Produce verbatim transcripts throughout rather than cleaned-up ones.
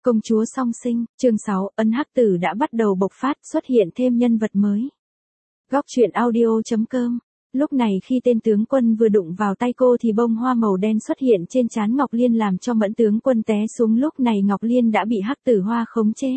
Công chúa song sinh, chương sáu, ân hắc tử đã bắt đầu bộc phát, xuất hiện thêm nhân vật mới. Góc truyện audio.com. Lúc này khi tên tướng quân vừa đụng vào tay cô thì bông hoa màu đen xuất hiện trên trán Ngọc Liên làm cho Mẫn tướng quân té xuống, lúc này Ngọc Liên đã bị hắc tử hoa khống chế.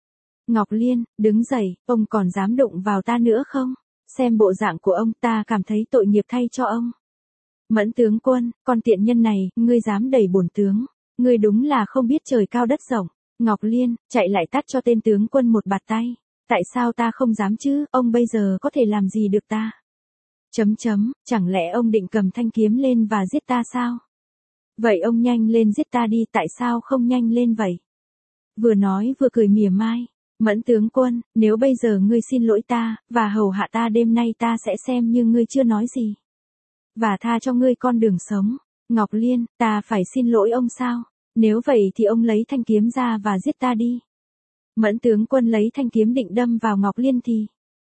Ngọc Liên, đứng dậy, ông còn dám đụng vào ta nữa không? Xem bộ dạng của ông, ta cảm thấy tội nghiệp thay cho ông. Mẫn tướng quân, con tiện nhân này, ngươi dám đẩy bổn tướng, ngươi đúng là không biết trời cao đất rộng. Ngọc Liên, chạy lại tát cho tên tướng quân một bạt tay. Tại sao ta không dám chứ, ông bây giờ có thể làm gì được ta? Chấm chấm, chẳng lẽ ông định cầm thanh kiếm lên và giết ta sao? Vậy ông nhanh lên giết ta đi, tại sao không nhanh lên vậy? Vừa nói vừa cười mỉa mai. Mẫn tướng quân, nếu bây giờ ngươi xin lỗi ta, và hầu hạ ta đêm nay ta sẽ xem như ngươi chưa nói gì. Và tha cho ngươi con đường sống. Ngọc Liên, ta phải xin lỗi ông sao? Nếu vậy thì ông lấy thanh kiếm ra và giết ta đi. Mẫn tướng quân lấy thanh kiếm định đâm vào Ngọc Liên thì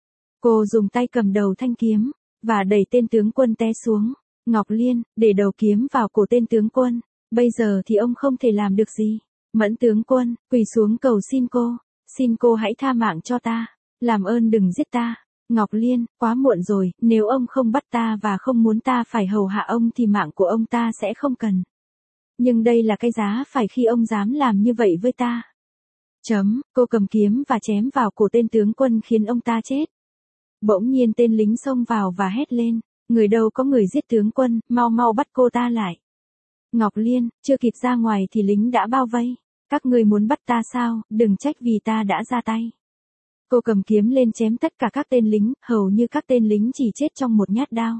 cô dùng tay cầm đầu thanh kiếm, và đẩy tên tướng quân té xuống. Ngọc Liên, để đầu kiếm vào cổ tên tướng quân. Bây giờ thì ông không thể làm được gì. Mẫn tướng quân, quỳ xuống cầu xin cô. Xin cô hãy tha mạng cho ta. Làm ơn đừng giết ta. Ngọc Liên, quá muộn rồi, nếu ông không bắt ta và không muốn ta phải hầu hạ ông thì mạng của ông ta sẽ không cần. Nhưng đây là cái giá phải khi ông dám làm như vậy với ta. Chấm, cô cầm kiếm và chém vào cổ tên tướng quân khiến ông ta chết. Bỗng nhiên tên lính xông vào và hét lên, người đâu có người giết tướng quân, mau mau bắt cô ta lại. Ngọc Liên, chưa kịp ra ngoài thì lính đã bao vây. Các ngươi muốn bắt ta sao, đừng trách vì ta đã ra tay. Cô cầm kiếm lên chém tất cả các tên lính, hầu như các tên lính chỉ chết trong một nhát đao.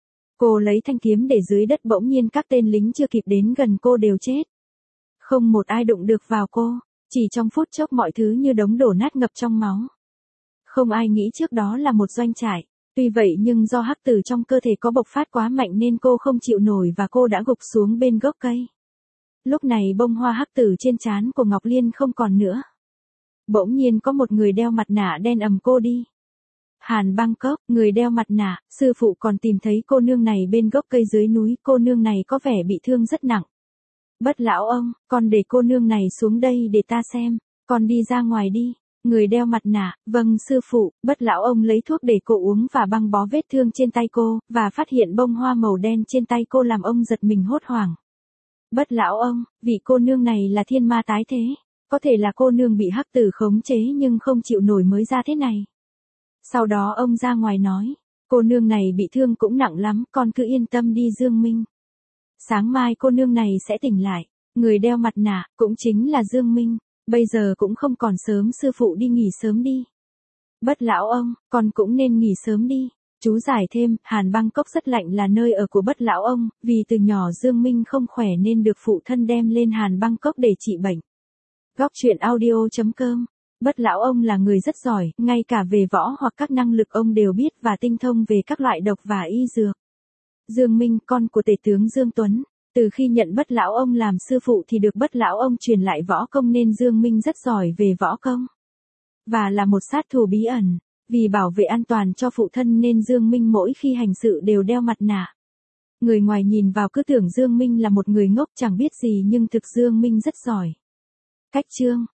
Cô lấy thanh kiếm để dưới đất, bỗng nhiên các tên lính chưa kịp đến gần cô đều chết. Không một ai đụng được vào cô, chỉ trong phút chốc mọi thứ như đống đổ nát ngập trong máu. Không ai nghĩ trước đó là một doanh trại. Tuy vậy nhưng do hắc tử trong cơ thể có bộc phát quá mạnh nên cô không chịu nổi và cô đã gục xuống bên gốc cây. Lúc này bông hoa hắc tử trên trán của Ngọc Liên không còn nữa. Bỗng nhiên có một người đeo mặt nạ đen ầm cô đi. Hàn Băng Cốc, người đeo mặt nạ, sư phụ còn tìm thấy cô nương này bên gốc cây dưới núi, cô nương này có vẻ bị thương rất nặng. Bất lão ông, con để cô nương này xuống đây để ta xem, con đi ra ngoài đi. Người đeo mặt nạ, vâng sư phụ. Bất lão ông lấy thuốc để cô uống và băng bó vết thương trên tay cô, và phát hiện bông hoa màu đen trên tay cô làm ông giật mình hốt hoảng. Bất lão ông, vị cô nương này là thiên ma tái thế, có thể là cô nương bị hắc tử khống chế nhưng không chịu nổi mới ra thế này. Sau đó ông ra ngoài nói, cô nương này bị thương cũng nặng lắm, con cứ yên tâm đi Dương Minh. Sáng mai cô nương này sẽ tỉnh lại. Người đeo mặt nạ, cũng chính là Dương Minh. Bây giờ cũng không còn sớm, sư phụ đi nghỉ sớm đi. Bất lão ông, con cũng nên nghỉ sớm đi. Chú giải thêm, Hàn Băng Cốc rất lạnh là nơi ở của bất lão ông, vì từ nhỏ Dương Minh không khỏe nên được phụ thân đem lên Hàn Băng Cốc để trị bệnh. Góc truyện audio.com. Bất lão ông là người rất giỏi, ngay cả về võ hoặc các năng lực ông đều biết và tinh thông về các loại độc và y dược. Dương Minh, con của tể tướng Dương Tuấn, từ khi nhận bất lão ông làm sư phụ thì được bất lão ông truyền lại võ công nên Dương Minh rất giỏi về võ công. Và là một sát thủ bí ẩn, vì bảo vệ an toàn cho phụ thân nên Dương Minh mỗi khi hành sự đều đeo mặt nạ. Người ngoài nhìn vào cứ tưởng Dương Minh là một người ngốc chẳng biết gì nhưng thực Dương Minh rất giỏi. Cách chương